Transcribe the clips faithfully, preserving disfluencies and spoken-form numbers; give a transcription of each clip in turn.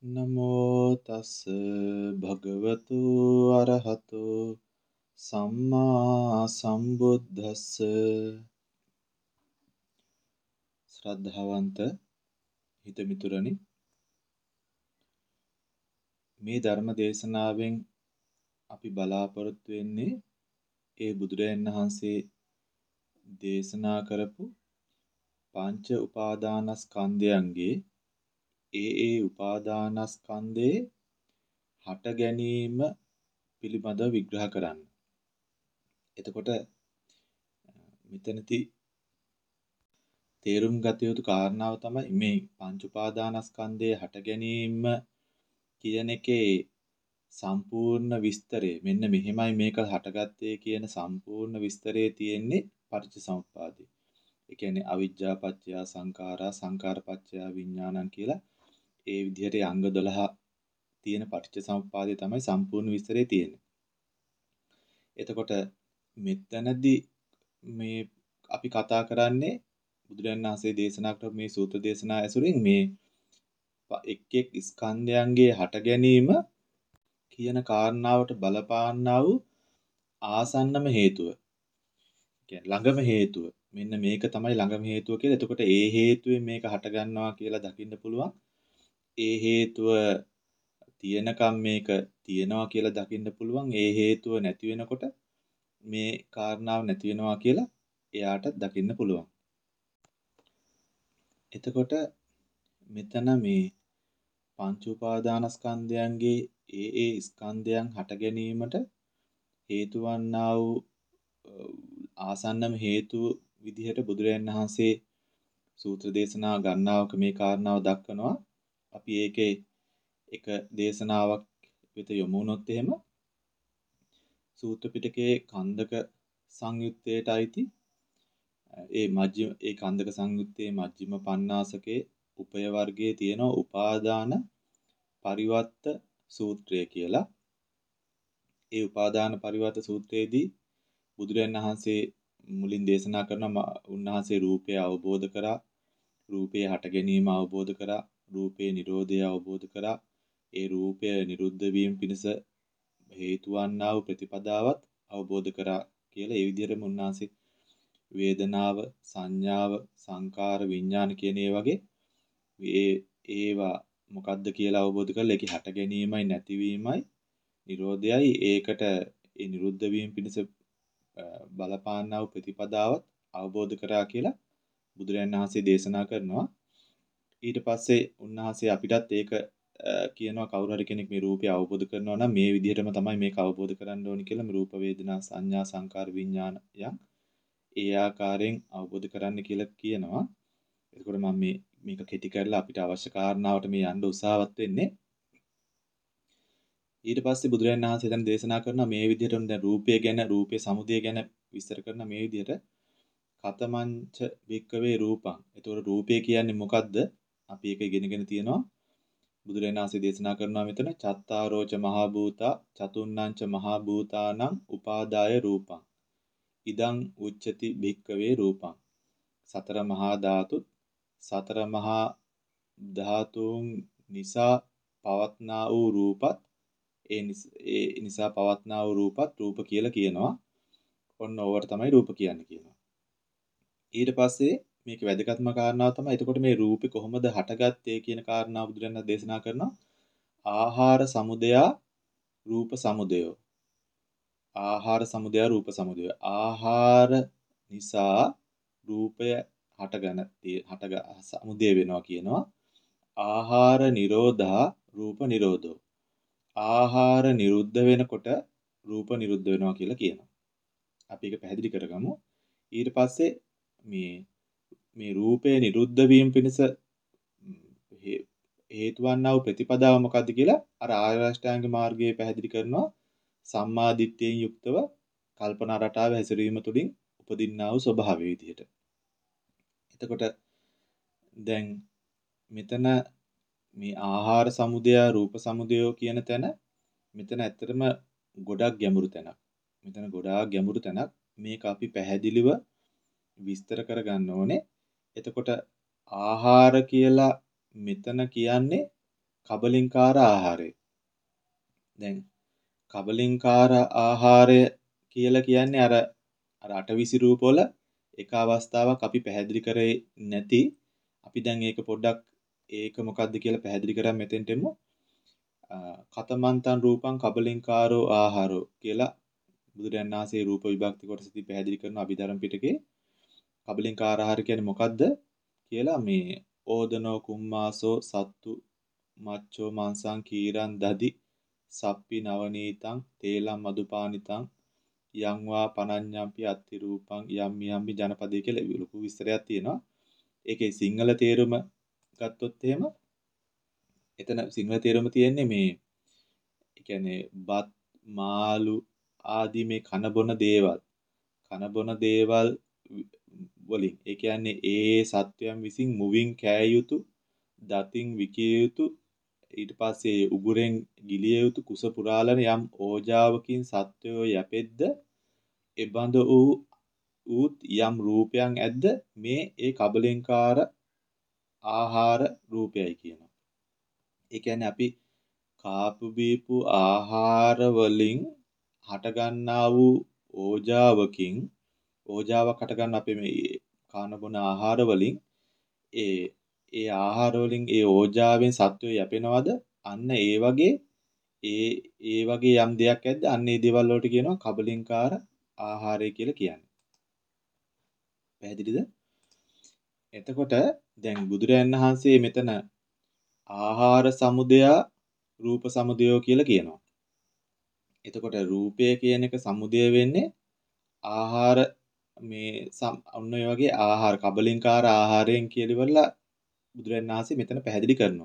නමෝ තස් භගවතු අරහතෝ සම්මා සම්බුද්දස්ස. ශ්‍රද්ධාවන්ත හිතමිතුරනි, මේ ධර්ම දේශනාවෙන් අපි බලාපොරොත්තු වෙන්නේ ඒ බුදුරජාණන් වහන්සේ දේශනා කරපු පංච උපාදානස්කන්ධයන්ගේ ඒ ඒ උපාදානස්කන්ධේ හට ගැනීම පිළිබඳව විග්‍රහ කරන්න. එතකොට මෙතනදී තේරුම් ගත යුතු කාරණාව තමයි මේ පංච උපාදානස්කන්ධයේ හට ගැනීම කියන එකේ සම්පූර්ණ විස්තරය. මෙන්න මෙහෙමයි මේක හටගත්තේ කියන සම්පූර්ණ විස්තරය තියෙන්නේ පටිච්චසමුප්පාදේ. ඒ කියන්නේ අවිජ්ජා පත්‍ය සංඛාරා සංඛාර පත්‍ය විඥානං කියලා ඒ විදිහට අංග දොළහ තියෙන පටිච්චසමුප්පාදේ තමයි සම්පූර්ණ විස්තරය තියෙන්නේ. එතකොට මෙතනදී මේ අපි කතා කරන්නේ බුදුරජාණන් වහන්සේ දේශනා කරපු මේ සූත්‍ර දේශනා ඇසුරින් මේ එක් එක් ස්කන්ධයන්ගේ හට ගැනීම කියන කාරණාවට බලපාන්නා වූ ආසන්නම හේතුව. කියන්නේ ළඟම හේතුව. මෙන්න මේක තමයි ළඟම හේතුව කියලා. එතකොට ඒ හේතුවෙන් මේක හට ගන්නවා කියලා දකින්න පුළුවන්. ඒ හේතුව තියෙනකම් මේක තියෙනවා කියලා දකින්න පුළුවන්. ඒ හේතුව නැති වෙනකොට මේ කාරණාව නැති වෙනවා කියලා එයාට දකින්න පුළුවන්. එතකොට මෙතන මේ පංච උපාදානස්කන්ධයන්ගේ ඒ ඒ ස්කන්ධයන් හට ගැනීමට හේතු වන්නා වූ ආසන්නම හේතු විදිහට බුදුරජාණන් වහන්සේ සූත්‍ර දේශනා ගණනාවක මේ කාරණාව දක්වනවා. අපි ඒකේ එක දේශනාවක් වෙත යොමු වුණොත් එහෙම සූත්‍ර පිටකයේ කන්දක සංයුත්තේට අයිති ඒ මජ්ජිම ඒ කන්දක සංයුත්තේ මජ්ජිම පඤ්ඤාසකේ උපය වර්ගයේ තියෙන උපාදාන පරිවර්ත සූත්‍රය කියලා. ඒ උපාදාන පරිවර්ත සූත්‍රයේදී බුදුරජාණන් වහන්සේ මුලින් දේශනා කරන උන්වහන්සේ රූපය අවබෝධ කරා, රූපේ හට ගැනීම අවබෝධ කරා, රූපේ නිරෝධය අවබෝධ කරා, ඒ රූපය නිරුද්ධ වීම පිණිස හේතු වන්නා වූ ප්‍රතිපදාවත් අවබෝධ කරා කියලා ඒ විදිහටම උන්වහන්සේ වේදනාව, සංඥාව, සංකාර, විඥාන කියන ඒ වගේ ඒ ඒවා මොකද්ද කියලා අවබෝධ කරලා ඒකේ හට ගැනීමයි නැතිවීමයි නිරෝධයයි ඒකට ඒ නිරුද්ධ වීම පිණිස බලපාන්නා වූ ප්‍රතිපදාවත් අවබෝධ කරා කියලා බුදුරජාණන් වහන්සේ දේශනා කරනවා. ඊට පස්සේ උන්වහන්සේ අපිටත් ඒක කියනවා කවුරු හරි කෙනෙක් මේ රූපය අවබෝධ කරනවා නම් මේ විදිහටම තමයි මේක අවබෝධ කරන්න ඕනි කියලා මේ රූප වේදනා සංඥා සංකාර විඥාන යම් ඒ ආකාරයෙන් අවබෝධ කරන්න කියලා කියනවා. එතකොට මම මේ මේක කෙටි කරලා අපිට අවශ්‍ය කාරණාවට මේ යන්න උත්සාහවත් වෙන්නේ. ඊට පස්සේ බුදුරජාණන් වහන්සේ දැන් දේශනා කරනවා මේ විදිහට දැන් රූපය ගැන රූපේ සමුදය ගැන විස්තර කරන මේ විදිහට කතමංච වික්කවේ රූපං. එතකොට රූපය කියන්නේ මොකද්ද? අපි ඒක ඉගෙනගෙන තියෙනවා. බුදුරජාණන් වහන්සේ දේශනා කරනවා මෙතන චත්තාරෝච මහා භූතා චතුන්නංච මහා භූතානං උපාදාය රූපං. ඉදං උච්චති භික්කවේ රූපං. සතර මහා ධාතු සතර මහා ධාතුන් නිසා පවත්නා වූ රූපත් ඒ නිසා පවත්නා වූ රූපත් රූප කියලා කියනවා. ඔන්න ඕවට තමයි රූප කියන්නේ කියනවා. ඊට පස්සේ මේක වැදගත්ම කාරණාව තමයි එතකොට මේ රූපේ කොහොමද හටගත්තේ කියන කාරණාව බුදුරජාණන් දේශනා කරනවා. ආහාර සමුදය රූප සමුදය. ආහාර සමුදය රූප සමුදය. ආහාර නිසා රූපය හටගන හටග සමුදය වෙනවා කියනවා. ආහාර නිරෝධා රූප නිරෝධෝ. ආහාර නිරුද්ධ වෙනකොට රූප නිරුද්ධ වෙනවා කියලා කියනවා. අපි ඒක පැහැදිලි කරගමු. ඊට පස්සේ මේ මේ රූපේ නිරුද්ධ වීම පිණිස හේතු වන්නා වූ ප්‍රතිපදාව මොකද්ද කියලා අර ආර්ය අෂ්ටාංග මාර්ගයේ පැහැදිලි කරනවා. සම්මා දිට්ඨියෙන් යුක්තව කල්පනා රටාවේ හැසිරීම තුළින් උපදින්නා වූ ස්වභාවය විදිහට. එතකොට දැන් මෙතන මේ ආහාර සමුදය රූප සමුදය කියන තැන මෙතන ඇත්තටම ගොඩක් ගැඹුරු තැනක්. මෙතන ගොඩාක් ගැඹුරු තැනක්. මේක අපි පැහැදිලිව විස්තර කරගන්න ඕනේ. එතකොට ආහාර කියලා මෙතන කියන්නේ කබලින්කාර ආහාරය. දැන් කබලින්කාර ආහාරය කියලා කියන්නේ අර අර අටවිසි රූපවල එක අවස්ථාවක් අපි පැහැදිලි කරේ නැති. අපි දැන් ඒක පොඩ්ඩක් ඒක මොකක්ද කියලා පැහැදිලි කරන් මෙතෙන්ට එමු. කතමන්තං රූපං කබලින්කාරෝ ආහාරෝ කියලා බුදුරජාණන් වහන්සේ රූප විභක්ති කොටසදී පැහැදිලි කරන අභිධර්ම පිටකේ කබලින්කාර ආහාර කියන්නේ මොකද්ද කියලා මේ ඕදනෝ කුම්මාසෝ සත්තු මච්චෝ මාංසං කීරං දදි සප්පි නවනීතං තේලම් මදුපානිතං යං වා පනඤ්ඤම්පි අත්ති රූපං යම් යම්පි ජනපදේ කියලා ලොකු විස්තරයක් තියෙනවා. ඒකේ සිංහල තේරුම ගත්තොත් එහෙම එතන සිංහල තේරුම තියෙන්නේ මේ ඒ කියන්නේ බත් මාළු ආදී මේ කන බොන දේවල් කන බොන දේවල් වලින් ඒ කියන්නේ ඒ සත්වයන් විසින් මුවින් කෑ යුතු දතින් විකිය යුතු ඊට පස්සේ උගුරෙන් ගිලිය යුතු කුස පුරාලන යම් ඕජාවකින් සත්වයෝ යැපෙද්ද එබඳ වූ ඌත් යම් රූපයන් ඇද්ද මේ ඒ කබලින්කාර ආහාර රූපයයි කියනවා. ඒ කියන්නේ අපි කාපු බීපු ආහාර වලින් හටගන්නා වූ ඕජාවකින් ඕජාවක් හටගන්න අපේ මේ කාන බොන ආහාර වලින් ඒ ඒ ආහාර වලින් ඒ ඕජාවෙන් සත්වය යැපෙනවද අන්න ඒ වගේ ඒ ඒ වගේ යම් දෙයක් ඇද්ද අන්න ඒ දේවල් වලට කියනවා කබලින්කාර ආහාරය කියලා කියන්නේ. පැහැදිලිද? එතකොට දැන් බුදුරයන් වහන්සේ මෙතන ආහාර සමුදය රූප සමුදය කියලා කියනවා. එතකොට රූපය කියන එක සමුදය වෙන්නේ ආහාර මේ ඔන්න ඔය වගේ ආහාර කබලින්කාර ආහාරයෙන් කියලා ඉවරලා බුදුරජාණන් වහන්සේ මෙතන පැහැදිලි කරනවා.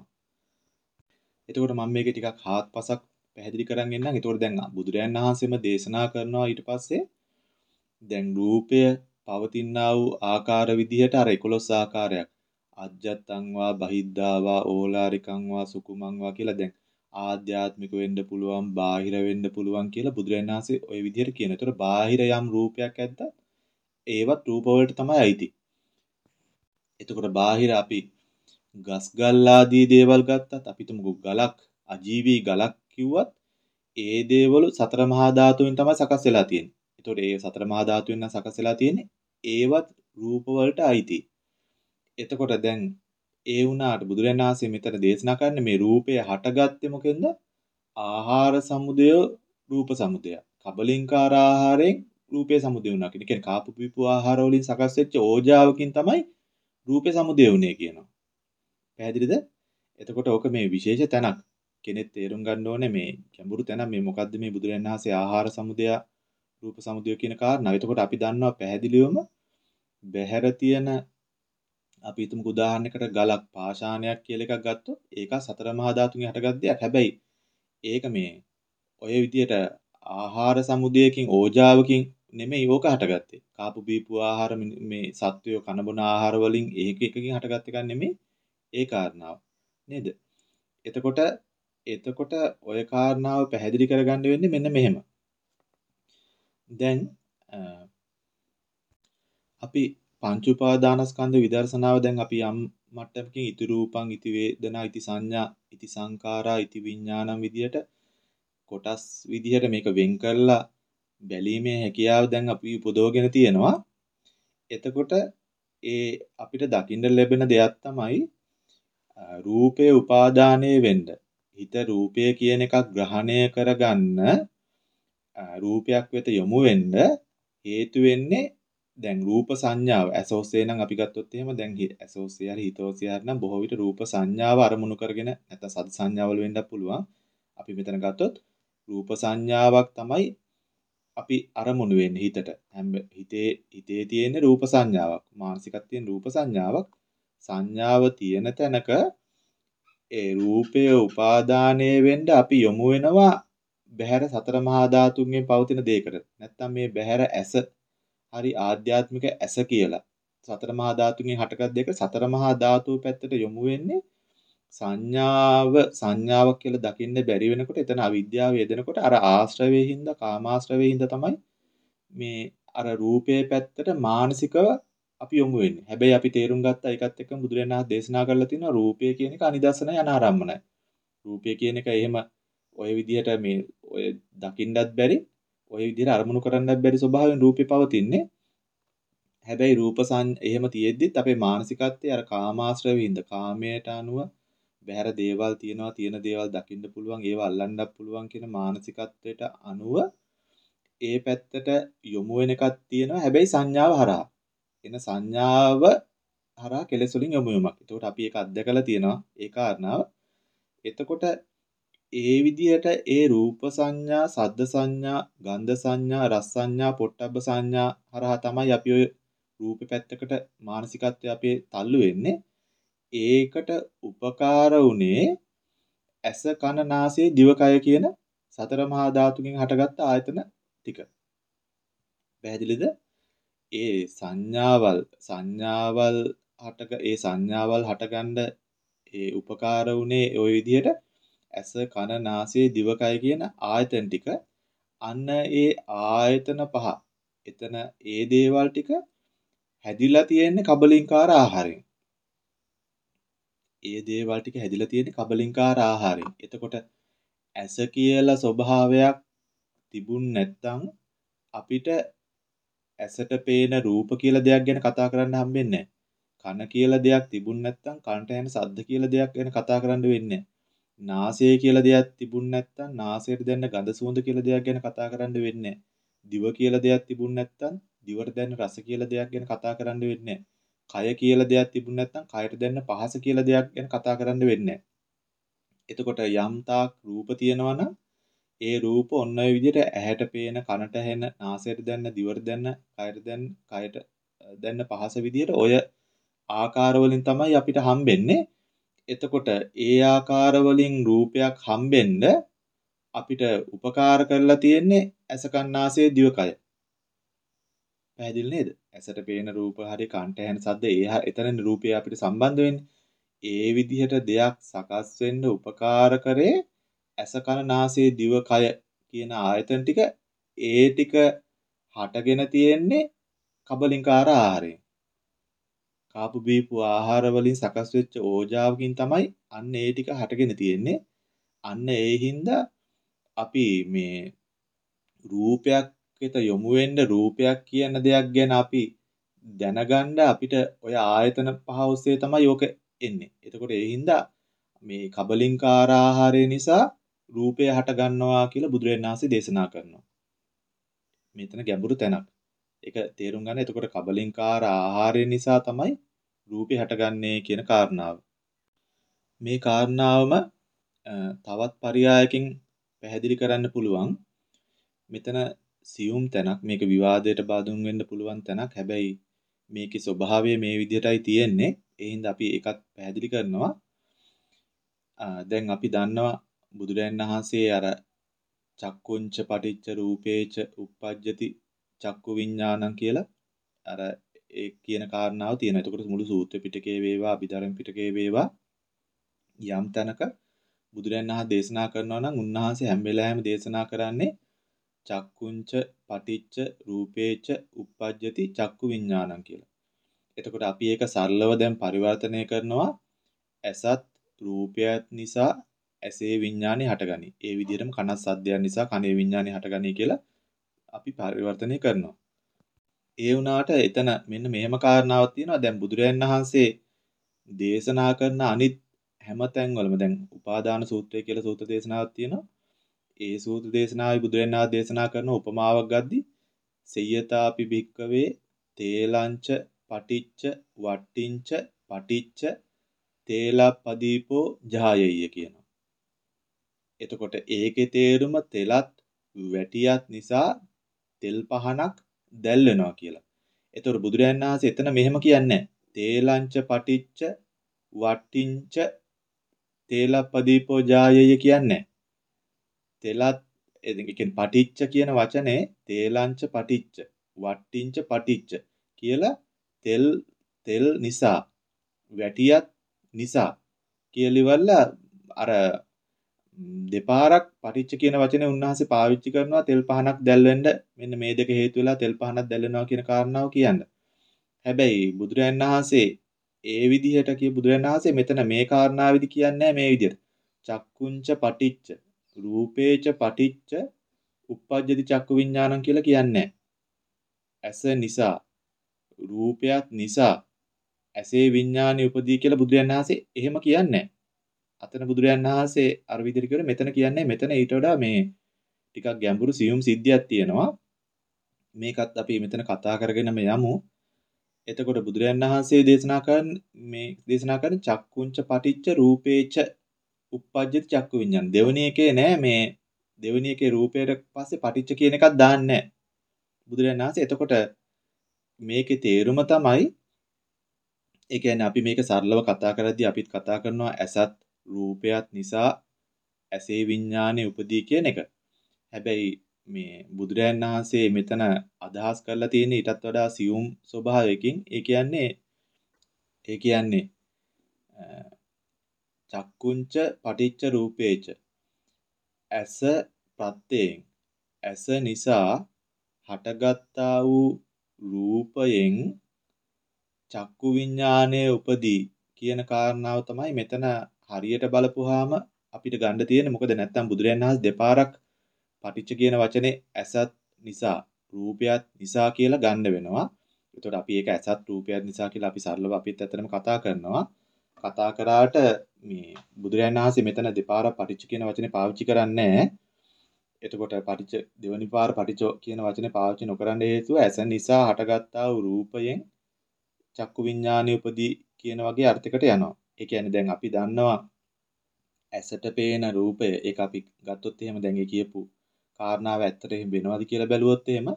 එතකොට මම මේක ටිකක් හාත්පසක් පැහැදිලි කරන් එන්නම්. එතකොට දැන් බුදුරජාණන් වහන්සේම දේශනා කරනවා ඊට පස්සේ දැන් රූපය පවතිනා වූ ආකාර විදිහට අර එකොළොස් ආකාරයක් අජ්ජත්තං වා බහිද්ධා වා ඕලාරිකං වා සුකුමං වා කියලා දැන් ආධ්‍යාත්මික වෙන්න පුළුවන් බාහිර වෙන්න පුළුවන් කියලා බුදුරජාණන් වහන්සේ ওই විදිහට කියනවා. ඒතර බාහිර යම් රූපයක් ඇද්දත් ඒවත් රූප වලට තමයි අයිති. එතකොට බාහිර අපි ගස් ගල් ආදී දේවල් ගත්තත් අපි තුමුකෝ ගලක් අජීවී ගලක් කිව්වත් ඒ දේවල් සතර මහා ධාතුවෙන් තමයි සකස් වෙලා තියෙන්නේ. ඒතකොට ඒ සතර මහා ධාතුවෙන් නම් සකස් වෙලා තියෙන්නේ ඒවත් රූප වලට අයිති. එතකොට දැන් ඒ වුණාට බුදුරජාණන් වහන්සේ මෙතන දේශනා කරන්නේ මේ රූපය හටගත්තේ මොකෙන්ද? ආහාර සමුදය රූප සමුදය. කබලින්කාර ආහාරයෙන් රූපේ සමුදය වුණා. ඒ කියන්නේ කාපු පීපු ආහාර වලින් සකස් වෙච්ච ඕජාවකින් තමයි රූපේ සමුදය වුණේ කියනවා. පැහැදිලිද? එතකොට ඕක මේ විශේෂ තැනක්. කෙනෙක් තේරුම් ගන්න ඕනේ මේ ගැඹුරු තැන මේ මොකද්ද මේ බුදුරජාණන් වහන්සේ ආහාර සමුදය රූප සමුදය කියන කාරණා. එතකොට අපි දන්නවා පැහැදිලිවම බහැර තියෙන අපි හිතමුකෝ උදාහරණයකට ගලක් පාෂාණයක් කියලා එකක් ගත්තොත් ඒක සතර මහා ධාතුන්ගෙන් හටගත් දෙයක්. හැබැයි ඒක මේ ඔය විදියට ආහාර සමුදයකින් ඕජාවකින් නෙමෙයි ඕක හටගත්තේ. කාපු බීපු ආහාර මේ සත්වය කන බොන ආහාර වලින් ඒක එකකින් හටගත් එකක් නෙමෙයි ඒ කාරණාව. නේද? එතකොට එතකොට ඔය කාරණාව පැහැදිලි කරගන්න වෙන්නේ මෙන්න මෙහෙම. දැන් අපි පංච උපාදානස්කන්ධ විදර්ශනාව දැන් අපි යම් මට්ටමකින් ඉති රූපං ඉති වේදනා ඉති සංඥා ඉති සංකාරා ඉති විඥානම් විදියට කොටස් විදියට මේක වෙන් කරලා බැලීමේ හැකියාව දැන් අපි උපදවගෙන තියෙනවා. එතකොට ඒ අපිට දකින්න ලැබෙන දෙයක් තමයි රූපේ උපාදානයේ වෙන්න. හිත රූපය කියන එකක් ග්‍රහණය කරගන්න රූපයක් වෙත යොමු වෙන්න හේතු වෙන්නේ දැන් රූප සංඥාව ඇසෝස්සේ නම් අපි ගත්තොත් එහෙම දැන් ඇසෝස්සේ හරි හිතෝස්සේ හරි නම් බොහෝ විට රූප සංඥාව අරමුණු කරගෙන නැත්නම් සද සංඥාවල වෙන්නත් පුළුවන්. අපි මෙතන ගත්තොත් රූප සංඥාවක් තමයි අපි අරමුණු වෙන්නේ හිතට. හැම හිතේ හිතේ තියෙන රූප සංඥාවක්, මානසිකත් තියෙන රූප සංඥාවක්. සංඥාව තියෙන තැනක ඒ රූපය උපාදානයේ වෙන්න අපි යොමු වෙනවා බහැර සතර මහා ධාතුන්ගෙන් පවතින දෙයකට. නැත්නම් මේ බහැර ඇස හරි ආධ්‍යාත්මික ඇස කියලා. සතර මහා ධාතුන්ගෙන් හටගත් දෙයක සතර මහා ධාතු පැත්තට යොමු වෙන්නේ සංඥාව සංඥාවක් කියලා දකින්න බැරි වෙනකොට එතන අවිද්‍යාව යෙදෙනකොට අර ආශ්‍රවයේ හින්දා කාමාශ්‍රවයේ හින්දා තමයි මේ අර රූපයේ පැත්තට මානසිකව අපි යොමු වෙන්නේ. හැබැයි අපි තේරුම් ගත්තා ඒකත් එක්කම බුදුරජාණන් වහන්සේ දේශනා කරලා තියෙනවා රූපය කියන එක අනිදර්ශනයි අනාරම්මනයි. රූපය කියන එක එහෙම ඔය විදිහට මේ ඔය දකින්නත් බැරි ඔය විදිහට අරමුණු කරන්නත් බැරි ස්වභාවයෙන් රූපේ පවතින්නේ. හැබැයි රූප එහෙම තියෙද්දිත් අපේ මානසිකත්වයේ අර කාමාශ්‍රවෙ හින්දා කාමයට අනුව බහැර දේවල් තියෙනවා තියෙන දේවල් දකින්න පුළුවන් ඒව අල්ලන්නත් පුළුවන් කියන මානසිකත්වයට අනුව ඒ පැත්තට යොමු වෙන එකක් තියෙනවා. හැබැයි සංඥාව හරහා එන සංඥාව හරහා කෙලෙස් වලින් යොමු වීමක්. එතකොට අපි ඒක අත්දකලා තියෙනවා ඒ කාරණාව. එතකොට ඒ විදිහට ඒ රූප සංඥා, සද්ද සංඥා, ගන්ධ සංඥා, රස සංඥා, පොට්ටබ්බ සංඥා හරහා තමයි අපි ඔය රූපේ පැත්තකට මානසිකත්වය අපේ තල්ලු වෙන්නේ. ඒකට උපකාර වුණේ ඇස කන නාසය දිවකය කියන සතර මහා ධාතුකින් හටගත්ත ආයතන ටික. පැහැදිලිද? ඒ සංඥාවල් සංඥාවල් හටක ඒ සංඥාවල් හටගන්න ඒ උපකාර වුණේ ওই විදිහට ඇස කන නාසය දිවකය කියන ආයතන ටික. අන්න ඒ ආයතන පහ එතන ඒ දේවල් ටික හැදිලා තියෙන්නේ කබලින්කාර ආහාරයෙන්. ඒ දේවල් ටික හැදිලා තියෙන්නේ කබලින්කාර ආහාරයෙන්. එතකොට ඇස කියලා ස්වභාවයක් තිබුණ නැත්නම් අපිට ඇසට පේන රූප කියලා දෙයක් ගැන කතා කරන්න හම්බෙන්නේ නැහැ. කන කියලා දෙයක් තිබුණ නැත්නම් කනට ඇහෙන ශබ්ද කියලා දෙයක් ගැන කතා කරන්න වෙන්නේ නැහැ. නාසය කියලා දෙයක් තිබුණ නැත්නම් නාසයට දැනෙන ගඳ සුවඳ කියලා දෙයක් ගැන කතා කරන්න වෙන්නේ නැහැ. දිව කියලා දෙයක් තිබුණ නැත්නම් දිවට දැනෙන රස කියලා දෙයක් ගැන කතා කරන්න වෙන්නේ නැහැ. කය කියලා දෙයක් තිබුණ නැත්නම් කයට දැනෙන පහස කියලා දෙයක් ගැන කතා කරන්න වෙන්නේ නැහැ. එතකොට යම් තාක් රූප තියෙනවා නම් ඒ රූප ඔන්න ඔය විදිහට ඇහැට පේන, කනට ඇහෙන, නාසයට දැනෙන, දිවට දැනෙන, කයට දැනෙන, කයට දැනෙන පහස විදිහට ඔය ආකාර වලින් තමයි අපිට හම්බෙන්නේ. එතකොට ඒ ආකාර වලින් රූපයක් හම්බෙන්න අපිට උපකාර කරලා තියෙන්නේ ඇස කන නාසය දිවකය. පැහැදිලි නේද? ඇසට පේන රූප හරි කන්ට ඇහෙන සද්ද ඒ එතනනේ රූපය අපිට සම්බන්ධ වෙන්නේ. ඒ විදිහට දෙයක් සකස් වෙන්න උපකාර කරේ ඇස කන නාසය දිවකය කියන ආයතන ටික. ඒ ටික හටගෙන තියෙන්නේ කබලින්කාර ආහාරයෙන්. කාපු බීපු ආහාර වලින් සකස් වෙච්ච ඕජාවකින් තමයි අන්න ඒ ටික හටගෙන තියෙන්නේ. අන්න ඒ හින්දා අපි මේ රූපයක් වෙත යොමු වෙන්න රූපයක් කියන දෙයක් ගැන අපි දැනගන්න අපිට ඔය ආයතන පහ ඔස්සේ තමයි ඕක එන්නේ. එතකොට ඒ හින්දා මේ කබලින්කාර ආහාරය නිසා රූපය හට ගන්නවා කියලා බුදුරජාණන් වහන්සේ දේශනා කරනවා. මෙතන ගැඹුරු තැනක්. ඒක තේරුම් ගන්න. එතකොට කබලින්කාර ආහාරය නිසා තමයි රූපේ හටගන්නේ කියන කාරණාව. මේ කාරණාවම තවත් පරයයකින් පැහැදිලි කරන්න පුළුවන්. මෙතන සියුම් තැනක් මේක විවාදයට බාධුන් වෙන්න පුළුවන් තැනක්. හැබැයි මේකේ ස්වභාවය මේ විදිහටයි තියෙන්නේ. ඒ හින්දා අපි ඒකත් පැහැදිලි කරනවා. දැන් අපි දන්නවා බුදුරජාණන් වහන්සේ අර චක්කුංච පටිච්ච රූපේච uppajjati චක්කු විඥානං කියලා අර ඒ කියන කාරණාව තියෙනවා. එතකොට මුළු සූත්‍ර පිටකේ වේවා අභිධර්ම පිටකේ වේවා යම් තැනක බුදුරජාණන් වහන්සේ දේශනා කරනවා නම් උන්වහන්සේ හැම වෙලාවෙම දේශනා කරන්නේ චක්කුංච පටිච්ච රූපේච uppajjati චක්කු විඥානං කියලා. එතකොට අපි ඒක සරලව දැන් පරිවර්තනය කරනවා ඇසත් රූපයත් නිසා ඇසේ විඥානේ හටගනි. ඒ විදිහටම කනස් සද්දයන් නිසා කනේ විඥානේ හටගනි කියලා අපි පරිවර්තනය කරනවා. ඒ වුණාට එතන මෙන්න මෙහෙම කාරණාවක් තියෙනවා. දැන් බුදුරජාණන් වහන්සේ දේශනා කරන අනිත් හැම තැන්වලම දැන් උපාදාන සූත්‍රය කියලා සූත්‍ර දේශනාවක් තියෙනවා. ඒ සූත්‍ර දේශනාවේ බුදුරජාණන් වහන්සේ දේශනා කරන උපමාවක් ගද්දි සෙය්‍යතාපි භික්කවේ තේලංච පටිච්ච වට්ටිංච පටිච්ච තේලප්පදීපෝ ජායෙය්‍ය කියනවා. එතකොට ඒකේ තේරුම තෙලත් වැටියත් නිසා තෙල් පහනක් දැල් වෙනවා කියලා. එතකොට බුදුරජාණන් වහන්සේ එතන මෙහෙම කියන්නේ තේලංච පටිච්ච වට්ටිංච තේලප්පදීපෝ ජායෙය්‍ය කියන්නේ. තෙලත් ඒ කියන්නේ පටිච්ච කියන වචනේ තේලංච පටිච්ච වට්ටිංච පටිච්ච කියලා තෙල් තෙල් නිසා වැටියත් නිසා කියලිවල අර දෙපාරක් පටිච්ච කියන වචනේ උන්වහන්සේ පාවිච්චි කරනවා තෙල් පහනක් දැල් වෙන්න මෙන්න මේ දෙක හේතු වෙලා තෙල් පහනක් දැල් වෙනවා කියන කාරණාව කියන්න. හැබැයි බුදුරජාණන් වහන්සේ ඒ විදිහට කිය බුදුරජාණන් වහන්සේ මෙතන මේ කාරණාවෙදි කියන්නේ මේ විදිහට. චක්කුංච පටිච්ච රූපේච පටිච්ච uppajjati චක්කු විඥානං කියලා කියන්නේ. ඇස නිසා රූපයක් නිසා ඇසේ විඥානෙ උපදී කියලා බුදුරජාණන් වහන්සේ එහෙම කියන්නේ. අතන බුදුරජාණන් වහන්සේ අර විදිහට කියවල මෙතන කියන්නේ මෙතන ඊට වඩා මේ ටිකක් ගැඹුරු සියුම් සිද්ධියක් තියෙනවා. මේකත් අපි මෙතන කතා කරගෙනම යමු. එතකොට බුදුරජාණන් වහන්සේ දේශනා කරන මේ දේශනා කරන චක්කුංච පටිච්ච රූපේච uppajjati චක්කු විඥාන. දෙවෙනි එකේ නෑ මේ දෙවෙනි එකේ රූපයට පස්සේ පටිච්ච කියන එකක් දාන්නේ නෑ. බුදුරජාණන් වහන්සේ එතකොට මේකේ තේරුම තමයි ඒ කියන්නේ අපි මේක සරලව කතා කරද්දී අපිත් කතා කරනවා ඇසත් රූපයත් නිසා ඇසේ විඥානේ උපදී කියන එක. හැබැයි මේ බුදුරජාණන් වහන්සේ මෙතන අදහස් කරලා තියෙන ඊටත් වඩා සියුම් ස්වභාවයකින් ඒ කියන්නේ ඒ කියන්නේ චක්කුංච පටිච්ච රූපේච ඇස ප්‍රත්‍යයෙන් ඇස නිසා හටගත්තා වූ රූපයෙන් චක්කු විඥානයේ උපදී කියන කාරණාව තමයි මෙතන හරියට බලපුවාම අපිට ගන්න තියෙන්නේ. මොකද නැත්තම් බුදුරජාණන් වහන්සේ දෙපාරක් පටිච්ච කියන වචනේ ඇසත් නිසා රූපයත් නිසා කියලා ගන්න වෙනවා. එතකොට අපි ඒක ඇසත් රූපයත් නිසා කියලා අපි සරලව අපිත් ඇත්තටම කතා කරනවා. කතා කරාට මේ බුදුරජාණන් වහන්සේ මෙතන දෙපාරක් පටිච්ච කියන වචනේ පාවිච්චි කරන්නේ එතකොට පටිච්ච දෙවනි පාර පටිච්ච කියන වචනේ පාවිච්චි නොකරන්න හේතුව ඇස නිසා හටගත්තා වූ රූපයෙන් චක්කු විඥානෙ උපදී කියන වගේ අර්ථයකට යනවා. ඒ කියන්නේ දැන් අපි දන්නවා ඇසට පේන රූපය ඒක අපි ගත්තොත් එහෙම දැන් ඒ කියපු කාරණාව ඇත්තට එහෙම වෙනවද කියලා බැලුවොත් එහෙම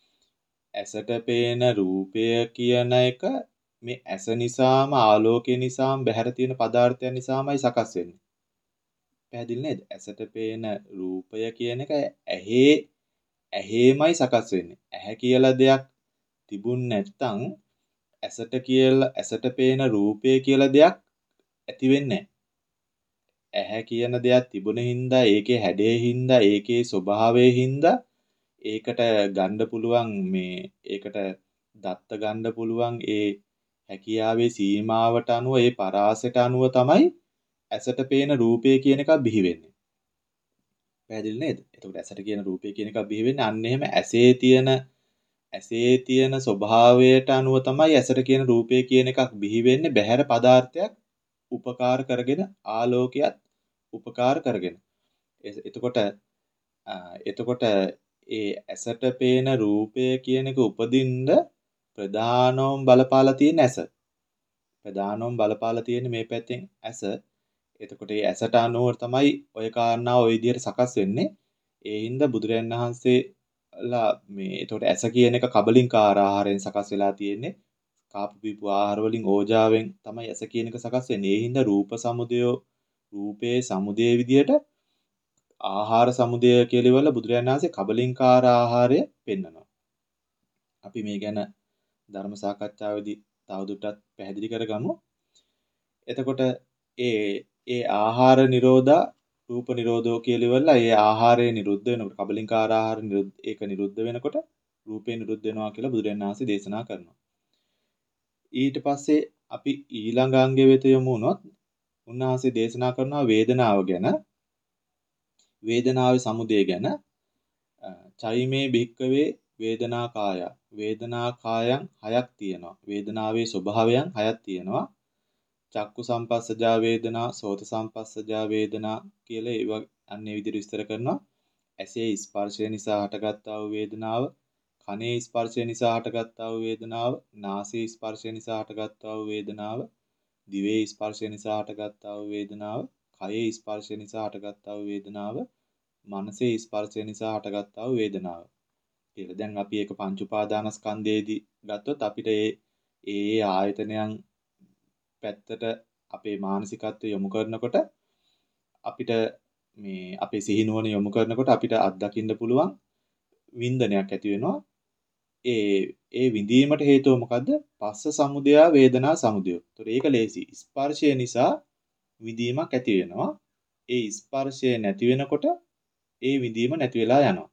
ඇසට පේන රූපය කියන එක මේ ඇස නිසාම ආලෝකය නිසාම බැහැර තියෙන පදාර්ථයන් නිසාමයි සකස් වෙන්නේ. පැහැදිලි නේද? ඇසට පේන රූපය කියන එක ඇහි ඇහිමයි සකස් වෙන්නේ. ඇහැ කියලා දෙයක් තිබුණ නැත්නම් ඇසට කියලා ඇසට පේන රූපය කියලා දෙයක් ඇති වෙන්නේ නැහැ. ඇහැ කියන දෙයක් තිබුණ හින්දා ඒකේ හැඩේ හින්දා ඒකේ ස්වභාවයේ හින්දා ඒකට ගන්න පුළුවන් මේ ඒකට දත්ත ගන්න පුළුවන් ඒ හැකියාවේ සීමාවට අනුව ඒ පරාසයට අනුව තමයි ඇසට පේන රූපය කියන එක බිහි වෙන්නේ. පැහැදිලි නේද? එතකොට ඇසට කියන රූපය කියන එක බිහි වෙන්නේ අන්න එහෙම ඇසේ තියෙන ඇසේ තියෙන ස්වභාවයට අනුව තමයි ඇසට කියන රූපය කියන එකක් බිහි වෙන්නේ බහැර පදාර්ථයක් උපකාර කරගෙන ආලෝකයක් උපකාර කරගෙන. එතකොට එතකොට ඒ ඇසට පේන රූපය කියන එක උපදින්න ප්‍රධානවම බලපාලා තියෙන ඇස. ප්‍රධානවම බලපාලා තියෙන මේ පැත්තෙන් ඇස. එතකොට ඒ ඇසට අනුව තමයි ওই කාරණා ওই විදිහට සකස් වෙන්නේ. ඒ හින්දා බුදුරජාණන් වහන්සේලා මේ එතකොට ඇස කියන එක කබලින්කාර ආහාරයෙන් සකස් වෙලා තියෙන්නේ. කාපු පීපු ආහාර වලින් ඕජාවෙන් තමයි ඇස කියන එක සකස් වෙන්නේ. ඒ හින්දා රූප සමුදය රූපේ සමුදය විදියට ආහාර සමුදය කියලා වල බුදුරජාණන් වහන්සේ කබලින්කාර ආහාරය පෙන්වනවා. අපි මේ ගැන ධර්ම සාකච්ඡාවේදී තවදුරටත් පැහැදිලි කරගමු. එතකොට ඒ ඒ ආහාර නිරෝධා රූප නිරෝධෝ කියලා ඉවරලා ඒ ආහාරය නිරුද්ධ වෙනකොට කබලින්කාර ආහාර නිරුද්ධ ඒක නිරුද්ධ වෙනකොට රූපේ නිරුද්ධ වෙනවා කියලා බුදුරජාණන් වහන්සේ දේශනා කරනවා. ඊට පස්සේ අපි ඊළඟ අංගය වෙත යමු වුණොත් උන්වහන්සේ දේශනා කරනවා වේදනාව ගැන. වේදනාවේ සමුදය ගැන චෛමේ භික්කවේ වේදනා කාය. වේදනා කායන් හයක් තියෙනවා. වේදනාවේ ස්වභාවයන් හයක් තියෙනවා. චක්කු සම්පස්සජා වේදනා, සෝත සම්පස්සජා වේදනා කියලා ඒවා අන්නේ විදිහට විස්තර කරනවා. ඇසේ ස්පර්ශය නිසා හටගත්තා වූ වේදනාව, කනේ ස්පර්ශය නිසා හටගත්තා වූ වේදනාව, නාසයේ ස්පර්ශය නිසා හටගත්තා වූ වේදනාව, දිවේ ස්පර්ශය නිසා හටගත්තා වූ වේදනාව, කයේ ස්පර්ශය නිසා හටගත්තා වූ වේදනාව, මනසේ ස්පර්ශය නිසා හටගත්තා වූ වේදනාව කියලා. දැන් අපි ඒක පංච උපාදානස්කන්ධයේදී ගත්තොත් අපිට ඒ ඒ ආයතනයන් පැත්තට අපේ මානසිකත්වය යොමු කරනකොට අපිට මේ අපේ සිහිනුවන යොමු කරනකොට අපිට අත්දකින්න පුළුවන් වින්දනයක් ඇති වෙනවා. ඒ ඒ විඳීමට හේතුව මොකද්ද? පස්ස සමුදය වේදනා සමුදය. ඒතකොට ඒක ලේසි. ස්පර්ශය නිසා විඳීමක් ඇති වෙනවා. ඒ ස්පර්ශය නැති වෙනකොට ඒ විඳීම නැති වෙලා යනවා.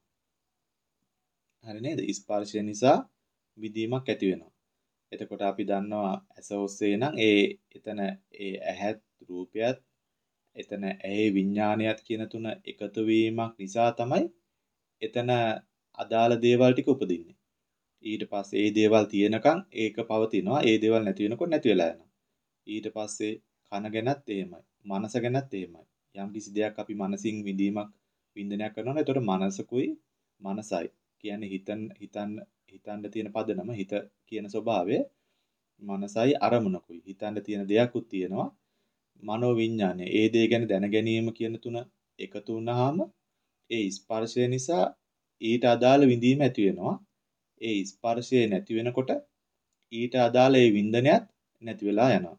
හරි නේද? ස්පර්ශය නිසා විඳීමක් ඇති වෙනවා. එතකොට අපි දන්නවා ඇස ඔස්සේ නම් ඒ එතන ඒ ඇහත් රූපයත් එතන ඇහි විඥානයත් කියන තුන එකතු වීමක් නිසා තමයි එතන අදාළ දේවල් ටික උපදින්නේ. ඊට පස්සේ ඒ දේවල් තියෙනකන් ඒක පවතිනවා. ඒ දේවල් නැති වෙනකොට නැති වෙලා යනවා. ඊට පස්සේ කන ගැනත් එහෙමයි. මනස ගැනත් එහෙමයි. යම් කිසි දෙයක් අපි මනසින් විඳීමක් වින්දනයක් කරනවා නම් එතකොට මනසකුයි මනසයි කියන්නේ හිතන් හිතන්න හිතන්න තියෙන පදනම හිත කියන ස්වභාවය මනසයි අරමුණකුයි හිතන්න තියෙන දෙයක්කුත් තියෙනවා මනෝ විඥානය. ඒ දේ ගැන දැන ගැනීම කියන තුන එකතු වුණාම ඒ ස්පර්ශය නිසා ඊට අදාළ විඳීම ඇති වෙනවා. ඒ ස්පර්ශය නැති වෙනකොට ඊට අදාළ ඒ වින්දනයත් නැති වෙලා යනවා.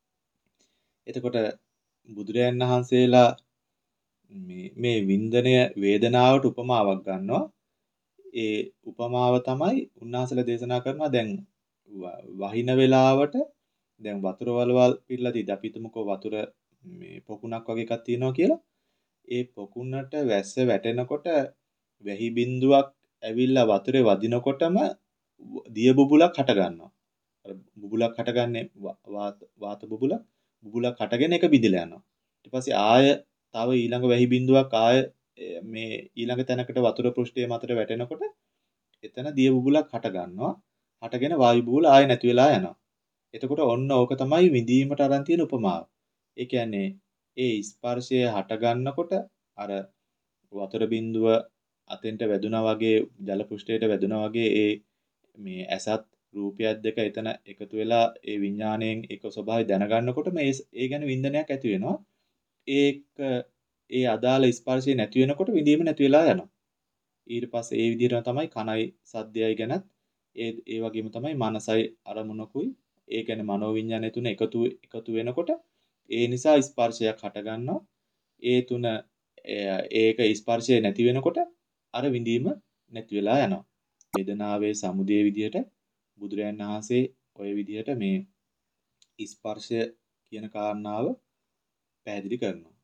එතකොට බුදුරයන් වහන්සේලා මේ මේ වින්දනය වේදනාවට උපමාවක් ගන්නවා. ඒ උපමාව තමයි උන්වහන්සේලා දේශනා කරනවා දැන් වහින වෙලාවට දැන් වතුර වලවල් පිරලා තියදී අපි හිතමුකෝ වතුර මේ පොකුණක් වගේ එකක් තියෙනවා කියලා. ඒ පොකුණට වැස්ස වැටෙනකොට වැහි බිඳුවක් ඇවිල්ලා වතුරේ වදිනකොටම දිය බුබුලක් හට ගන්නවා. අර බුබුලක් හටගන්නේ වාත වාත බුබුලක්. බුබුලක් හටගෙන එක බිඳලා යනවා. ඊට පස්සේ ආය තව ඊළඟ වැහි බිඳුවක් ආය මේ ඊළඟ තැනකට වතුර පෘෂ්ඨයේ මතට වැටෙනකොට එතන දිය බුබුලක් හට ගන්නවා. හටගෙන වායු බුබුල ආය නැති වෙලා යනවා. එතකොට ඔන්න ඕක තමයි විඳීමට අරන් තියෙන උපමාව. ඒ කියන්නේ ඒ ස්පර්ශය හට ගන්නකොට අර වතුර බිඳුව අතෙන්ට වැදුනා වගේ ජල පෘෂ්ඨයට වැදුනා වගේ ඒ මේ ඇසත් රූපයත් දෙක එතන එකතු වෙලා ඒ විඥාණයෙන් එක ස්වභාවය දැනගන්නකොට මේ ඒ ගැන වින්දනයක් ඇති වෙනවා. ඒක ඒ අදාළ ස්පර්ශය නැති වෙනකොට විඳීම නැති වෙලා යනවා. ඊට පස්සේ ඒ විදිහටම තමයි කනයි සද්දයයි ගැනත් ඒ ඒ වගේම තමයි මනසයි අරමුණකුයි ඒ කියන්නේ මනෝවිඤ්ඤාණය තුන එකතු එකතු වෙනකොට ඒ නිසා ස්පර්ශයක් හට ගන්නවා. ඒ තුන ඒක ස්පර්ශය නැති වෙනකොට අර විඳීම නැති වෙලා යනවා. වේදනාවේ සමුදය විදිහට බුදුරයන් වහන්සේ ওই විදිහට මේ ස්පර්ශය කියන කාරණාව පැහැදිලි කරනවා.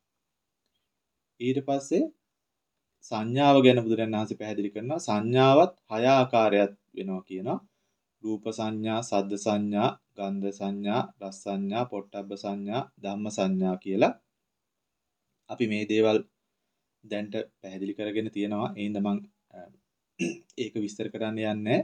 ඊට පස්සේ සංඥාව ගැන බුදුරජාණන් වහන්සේ පැහැදිලි කරනවා සංඥාවත් හය ආකාරයක් වෙනවා කියනවා. රූප සංඥා, සද්ද සංඥා, ගන්ධ සංඥා, රස සංඥා, පොට්ටබ්බ සංඥා, ධම්ම සංඥා කියලා. අපි මේ දේවල් දැන්ට පැහැදිලි කරගෙන තියෙනවා. ඒ හින්දා මම ඒක විස්තර කරන්න යන්නේ.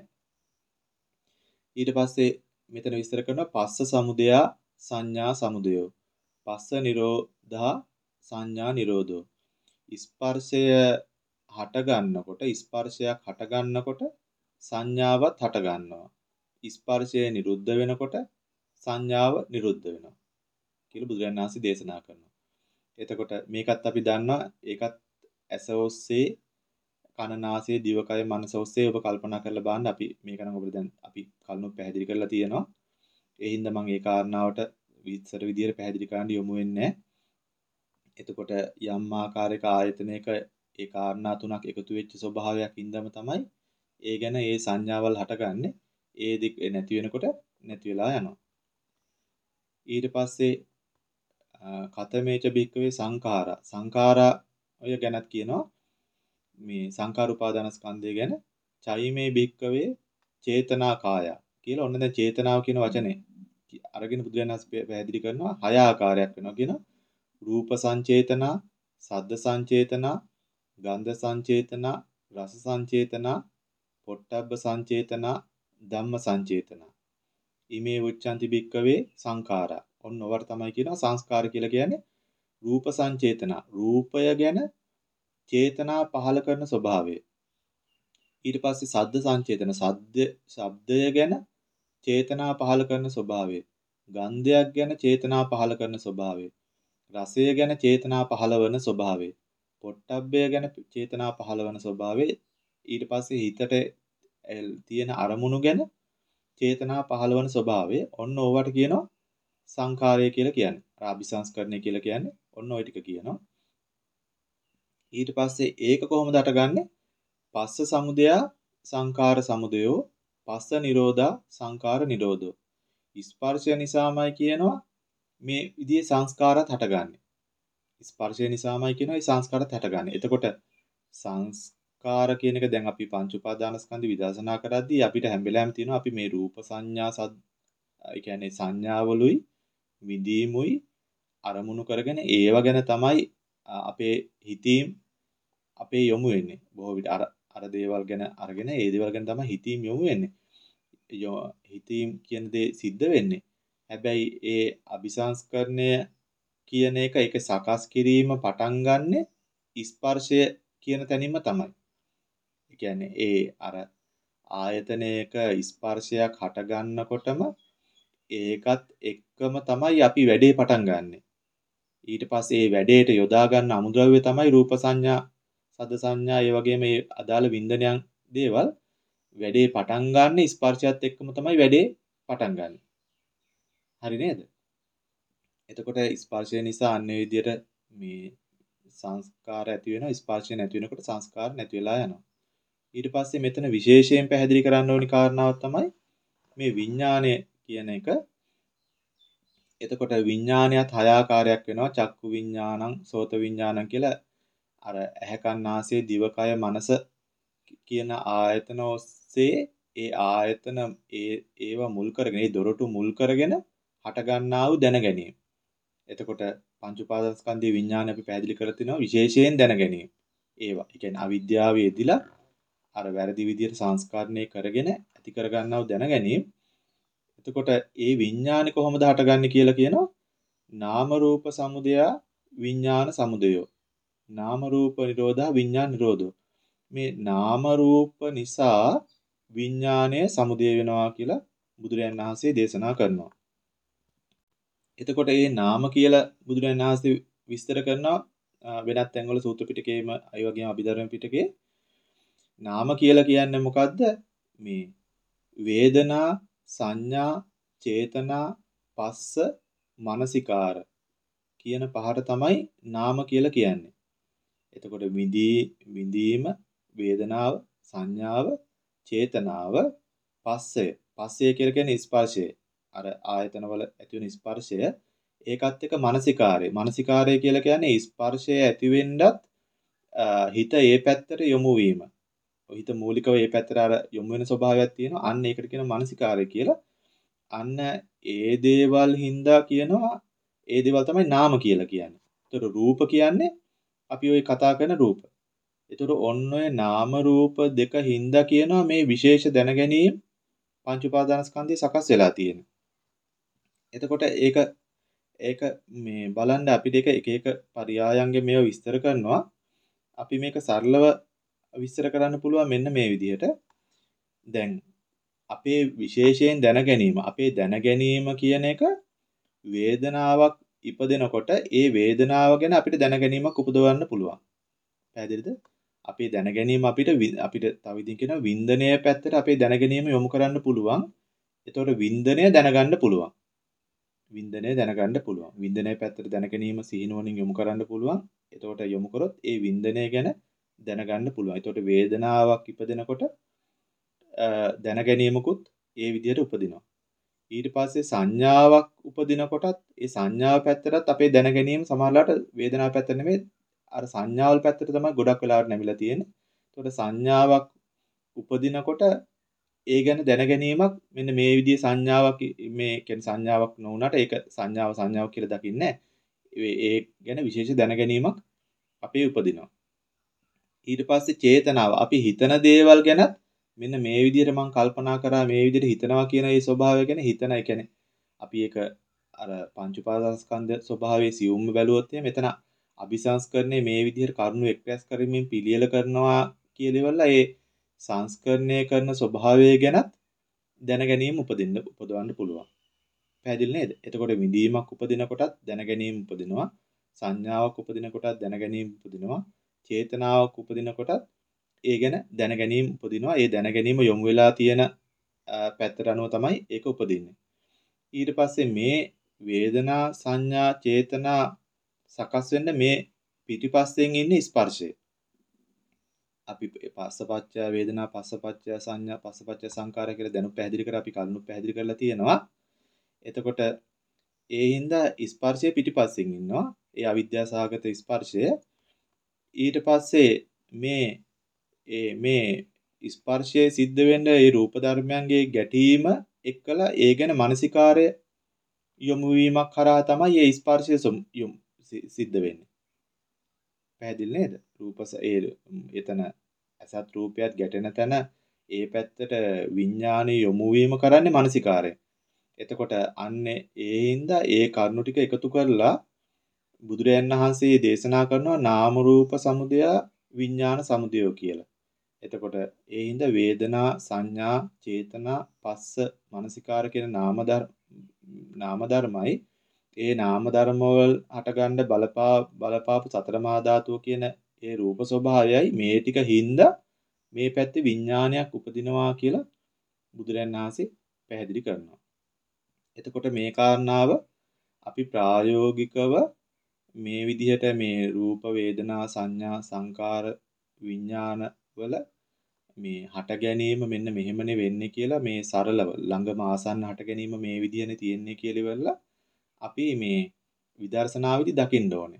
ඊට පස්සේ මෙතන විස්තර කරනවා පස්ස සමුදයා සංඥා සමුදයෝ. පස්ස නිරෝධා සංඥා නිරෝධෝ. ස්පර්ශය හට ගන්නකොට ස්පර්ශයක් හට ගන්නකොට සංඥාවත් හට ගන්නවා. ස්පර්ශය නිරුද්ධ වෙනකොට සංඥාව නිරුද්ධ වෙනවා කියලා බුදුරජාණන් වහන්සේ දේශනා කරනවා. එතකොට මේකත් අපි දන්නවා ඒකත් ඇස ඔස්සේ කන නාසය දිවකය මනස ඔස්සේ ඔබ කල්පනා කරලා බලන්න අපි මේක නම් ඔබට දැන් අපි කලින් පැහැදිලි කරලා තියෙනවා. ඒ හින්දා මම ඒ කාරණාවට විස්තර විදියට පැහැදිලි කරන්න යොමු වෙන්නේ නැහැ. එතකොට යම් ආකාරයක ආයතනයක ඒ කාරණා තුනක් එකතු වෙච්ච ස්වභාවයක් ඉඳම තමයි ඒ ගැන ඒ සංඥාවල් හටගන්නේ. ඒ දෙක නැති වෙනකොට නැති වෙලා යනවා. ඊට පස්සේ කතමේච භික්කවේ සංඛාරා සංඛාරා ඔය ගැනත් කියනවා මේ සංඛාර උපාදාන ස්කන්ධය ගැන චෛමේ භික්කවේ චේතනා කාය කියලා. ඔන්න දැන් චේතනාව කියන වචනේ අරගෙන බුදුරජාණන් වහන්සේ පැහැදිලි කරනවා හය ආකාරයක් වෙනවා කියනවා. රූප සංචේතනා, සද්ද සංචේතනා, ගන්ධ සංචේතනා, රස සංචේතනා, පොට්ටබ්බ සංචේතනා, ධම්ම සංචේතනා. ඉමේ උච්චන්ති භික්කවේ සංඛාරා. ඔන්න ඔවට තමයි කියනවා සංස්කාර කියලා කියන්නේ. රූප සංචේතනා, රූපය ගැන චේතනා පහල කරන ස්වභාවය. ඊට පස්සේ සද්ද සංචේතන, සද්ද ශබ්දය ගැන චේතනා පහල කරන ස්වභාවය. ගන්ධයක් ගැන චේතනා පහල කරන ස්වභාවය. රසය ගැන චේතනා පහළවන ස්වභාවය. පොට්ටබ්බය ගැන චේතනා පහළවන ස්වභාවය. ඊට පස්සේ හිතට තියෙන අරමුණු ගැන චේතනා පහළවන ස්වභාවය. ඔන්න ඕවට කියනවා සංඛාරය කියලා කියන්නේ. අභිසංස්කරණය කියලා කියන්නේ ඔන්න ওই ටික කියනවා. ඊට පස්සේ ඒක කොහොමද අටගන්නේ? පස්ස සමුදයා සංඛාර සමුදයෝ, පස්ස නිරෝධා සංඛාර නිරෝධෝ. ස්පර්ශය නිසාමයි කියනවා මේ විදිහේ සංස්කාරات හටගන්නේ. ස්පර්ශය නිසාමයි කියනවා මේ සංස්කාරات හටගන්නේ. එතකොට සංස්කාර කියන එක දැන් අපි පංච උපාදානස්කන්ධ විදර්ශනා කරද්දී අපිට හැම වෙලාවෙම තියෙනවා අපි මේ රූප සංඥා සද් ඒ කියන්නේ සංඥාවලුයි විදීමුයි අරමුණු කරගෙන ඒව ගැන තමයි අපේ හිතීම් අපේ යොමු වෙන්නේ. බොහෝ විට අර අර දේවල් ගැන අරගෙන ඒ දේවල් ගැන තමයි හිතීම් යොමු වෙන්නේ. හිතීම් කියන දේ සිද්ධ වෙන්නේ. හැබැයි ඒ අபிසංස්කරණය කියන එක ඒක සකස් කිරීම පටන් ගන්නෙ ස්පර්ශය කියන තැනින්ම තමයි. ඒ කියන්නේ ඒ අර ආයතනයක ස්පර්ශයක් හට ගන්නකොටම ඒකත් එක්කම තමයි අපි වැඩේ පටන් ගන්නෙ. ඊට පස්සේ මේ වැඩේට යොදා ගන්න අමුද්‍රව්‍ය තමයි රූප සංඥා, සද්ද සංඥා, ඒ වගේම මේ අදාළ වින්දනයන් දේවල් වැඩේ පටන් ගන්න ස්පර්ශයත් එක්කම තමයි වැඩේ පටන් ගන්න. හරි නේද? එතකොට ස්පර්ශය නිසා අන්නේ විදියට මේ සංස්කාර ඇති වෙනවා. ස්පර්ශය නැති වෙනකොට සංස්කාර නැති වෙලා යනවා. ඊට පස්සේ මෙතන විශේෂයෙන් පැහැදිලි කරන්න ඕනි කාරණාව තමයි මේ විඥාණය කියන එක. එතකොට විඥානයත් හය ආකාරයක් වෙනවා. චක්කු විඥානං, සෝත විඥානං කියලා අර ඇහැ කන් නාසය දිවකය මනස කියන ආයතන ඔස්සේ ඒ ආයතන ඒ ඒව මුල් කරගෙන ඒ දොරටු මුල් කරගෙන හට ගන්නා වූ දැන ගැනීම. එතකොට පංච උපාදානස්කන්ධයේ විඥානය අපි පැහැදිලි කරලා තිනවා විශේෂයෙන් දැන ගැනීම. ඒවා. ඒ කියන්නේ අවිද්‍යාවේ යෙදිලා අර වැරදි විදියට සංස්කරණය කරගෙන ඇති කර ගන්නා වූ දැන ගැනීම. එතකොට ඒ විඥානි කොහොමද හටගන්නේ කියලා කියනවා නාම රූප සමුදය විඥාන සමුදයෝ. නාම රූප නිරෝධා විඥාන නිරෝධෝ. මේ නාම රූප නිසා විඥානය සමුදය වෙනවා කියලා බුදුරජාණන් වහන්සේ දේශනා කරනවා. එතකොට මේ නාම කියලා බුදුරජාණන් වහන්සේ විස්තර කරනවා වෙනත් තැන්වල සූත්‍ර පිටකේම අය වගේම අභිධර්ම පිටකේ නාම කියලා කියන්නේ මොකද්ද? මේ වේදනා, සංඥා, චේතනා, පස්ස, මනසිකාර කියන පහට තමයි නාම කියලා කියන්නේ. එතකොට විඳී විඳීම, වේදනාව, සංඥාව, චේතනාව, පස්සය. පස්සය කියලා කියන්නේ ස්පර්ශය. අර ආයතනවල ඇති වෙන ස්පර්ශය. ඒකත් එක්ක මනසිකාරය. මනසිකාරය කියලා කියන්නේ ස්පර්ශය ඇති වෙන්නත් හිත ඒ පැත්තට යොමු වීම. හිත මූලිකව ඒ පැත්තට අර යොමු වෙන ස්වභාවයක් තියෙනවා. අන්න ඒකට කියන මනසිකාරය කියලා. අන්න ඒ දේවල් හින්දා කියනවා ඒ දේවල් තමයි නාම කියලා කියන්නේ. ඒතර රූප කියන්නේ අපි ওই කතා කරන රූප. ඒතර ඔන්න ඔය නාම රූප දෙක හින්දා කියනවා මේ විශේෂ දැන ගැනීම පංච උපාදානස්කන්ධය සකස් වෙලා තියෙනවා. එතකොට ඒක ඒක මේ බලන්න අපිට එක එක එක පරයයන්ගේ මේව විස්තර කරනවා. අපි මේක සරලව විස්තර කරන්න පුළුවන් මෙන්න මේ විදිහට. දැන් අපේ විශේෂයෙන් දැන ගැනීම අපේ දැන ගැනීම කියන එක වේදනාවක් ඉපදෙනකොට ඒ වේදනාව ගැන අපිට දැන ගැනීමක් උපදවන්න පුළුවන්. පැහැදිලිද? අපේ දැන ගැනීම අපිට අපිට තව ඉදින් කියන වින්දනය පැත්තට අපේ දැන ගැනීම යොමු කරන්න පුළුවන්. එතකොට වින්දනය දැනගන්න පුළුවන්. වින්දනය දැනගන්න පුළුවන්. වින්දනය පැත්තට දැන ගැනීම සිහිනුවණින් යොමු කරන්න පුළුවන්. එතකොට යොමු කරොත් ඒ වින්දනය ගැන දැනගන්න පුළුවන්. එතකොට වේදනාවක් ඉපදෙනකොට දැන ගැනීමකුත් ඒ විදිහට උපදිනවා. ඊට පස්සේ සංඥාවක් උපදිනකොටත් ඒ සංඥාව පැත්තටත් අපේ දැන ගැනීම සමහරලාට වේදනාව පැත්ත නෙමෙයි අර සංඥාවල් පැත්තට තමයි ගොඩක් වෙලාවට නැමිලා තියෙන්නේ. එතකොට සංඥාවක් උපදිනකොට ඒ ගැන දැන ගැනීමක් මෙන්න මේ විදිහේ සංඥාවක් මේ කියන්නේ සංඥාවක් නොවුනට ඒක සංඥාව සංඥාවක් කියලා දකින්නේ නැහැ. ඒ ගැන විශේෂ දැන ගැනීමක් අපේ උපදිනවා. ඊට පස්සේ චේතනාව අපි හිතන දේවල් ගැනත් මෙන්න මේ විදිහට මම කල්පනා කරා මේ විදිහට හිතනවා කියන ඒ ස්වභාවය ගැන හිතන ඒ කියන්නේ අපි ඒක අර පංච උපාදානස්කන්ධ ස්වභාවයේ සියුම්ම බැලුවොත් මෙතන අபிසංස්කරණය මේ විදිහට කරුණු එක්රැස් කරමින් පිළියෙල කරනවා කියලා ඒ සංස්කරණය කරන ස්වභාවය ගැනත් දැන ගැනීම උපදින්න උපදවන්න පුළුවන්. පැහැදිලි නේද? එතකොට විඳීමක් උපදින කොටත් දැන ගැනීම උපදිනවා. සංඥාවක් උපදින කොටත් දැන ගැනීම උපදිනවා. චේතනාවක් උපදින කොටත් ඒ ගැන දැන ගැනීම උපදිනවා. ඒ දැන ගැනීම යොමු වෙලා තියෙන පැත්තට අනුව තමයි ඒක උපදින්නේ. ඊට පස්සේ මේ වේදනා සංඥා චේතනා සකස් වෙන්න මේ පිටිපස්සෙන් ඉන්නේ ස්පර්ශය. අපි පස්සපච්චය වේදනා පස්සපච්චය සංඥා පස්සපච්චය සංකාර කියලා දැනු පැහැදිලි කර අපි කරුණු පැහැදිලි කරලා තියෙනවා. එතකොට ඒ හින්දා ස්පර්ශය පිටිපස්සෙන් ඉන්නවා. ඒ අවිද්‍යා සහගත ස්පර්ශය. ඊට පස්සේ මේ ඒ මේ ස්පර්ශයේ සිද්ධ වෙන්න ඒ රූප ධර්මයන්ගේ ගැටීම එක්කලා ඒ ගැන මානසිකාරය යොමු වීමක් කරා තමයි මේ ස්පර්ශය සිද්ධ වෙන්නේ. පැහැදිලි නේද? රූපස ඒ එතන අසත් රූපයත් ගැටෙන තැන ඒ පැත්තට විඥානය යොමු වීම කරන්නේ මානසිකාරය. එතකොට අන්නේ ඒ හින්දා ඒ කරුණු ටික එකතු කරලා බුදුරයන් වහන්සේ දේශනා කරනවා නාම රූප සමුදය විඥාන සමුදය කියලා. එතකොට ඒ හින්දා වේදනා සංඥා චේතනා පස්ස මානසිකාර කියන නාම ධර්ම නාම ධර්මයි ඒ නාම ධර්ම වල හටගන්න බලපා බලපාපු සතර මහා ධාතුව කියන ඒ රූප ස්වභාවයයි මේ ටික හින්දා මේ පැත්තේ විඥානයක් උපදිනවා කියලා බුදුරයන් වහන්සේ පැහැදිලි කරනවා. එතකොට මේ කාරණාව අපි ප්‍රායෝගිකව මේ විදිහට මේ රූප වේදනා සංඥා සංකාර විඥාන වල මේ හට ගැනීම මෙන්න මෙහෙමනේ වෙන්නේ කියලා මේ සරලව ළඟම ආසන්න හට ගැනීම මේ විදිහනේ තියෙන්නේ කියලා ඉවරලා අපි මේ විදර්ශනාවේදී දකින්න ඕනේ.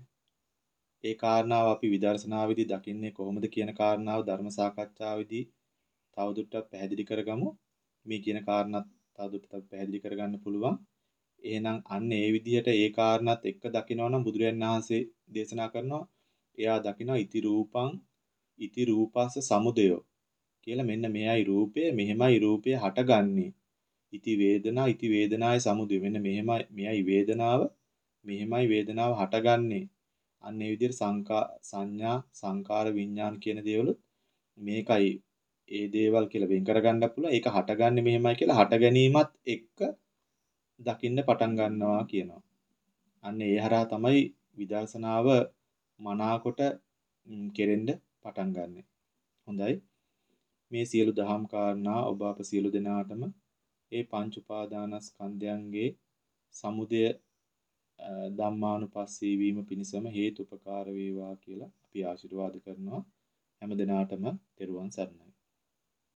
ඒ කාරණාව අපි විදර්ශනාවේදී දකින්නේ කොහොමද කියන කාරණාව ධර්ම සාකච්ඡාවේදී තවදුරටත් පැහැදිලි කරගමු. මේ කියන කාරණාත් තවදුරටත් පැහැදිලි කරගන්න පුළුවන්. එහෙනම් අන්න ඒ විදිහට ඒ කාරණාත් එක්ක දකිනවා නම් බුදුරයන් වහන්සේ දේශනා කරනවා එයා දකිනවා ඉති රූපං ඉති රූපස්ස සමුදයෝ කියලා මෙන්න මෙයයි රූපය මෙහෙමයි රූපය හටගන්නේ. ඉති වේදනා ඉති වේදනායි සමුදය මෙන්න මෙහෙමයි මෙයයි වේදනාව මෙහෙමයි වේදනාව හටගන්නේ. අන්න ඒ විදිහට සංකා සංඥා සංකාර විඥාන කියන දේවලුත් මේකයි ඒ දේවල් කියලා වෙන් කරගන්න පුළුවන්. ඒක හටගන්නේ මෙහෙමයි කියලා හට ගැනීමත් එක්ක දකින්න පටන් ගන්නවා කියනවා. අන්න ඒ හරහා තමයි විදර්ශනාව මනාකොට කෙරෙන්න පටන් ගන්නෙ. හොඳයි. මේ සියලු දහම් කාරණා ඔබ අප සියලු දෙනාටම ඒ පංච උපාදානස්කන්ධයන්ගේ සමුදය ධම්මානුපස්සී වීම පිණිසම හේතුපකාර වේවා කියලා අපි ආශිර්වාද කරනවා. හැම දිනාටම තෙරුවන් සරණයි.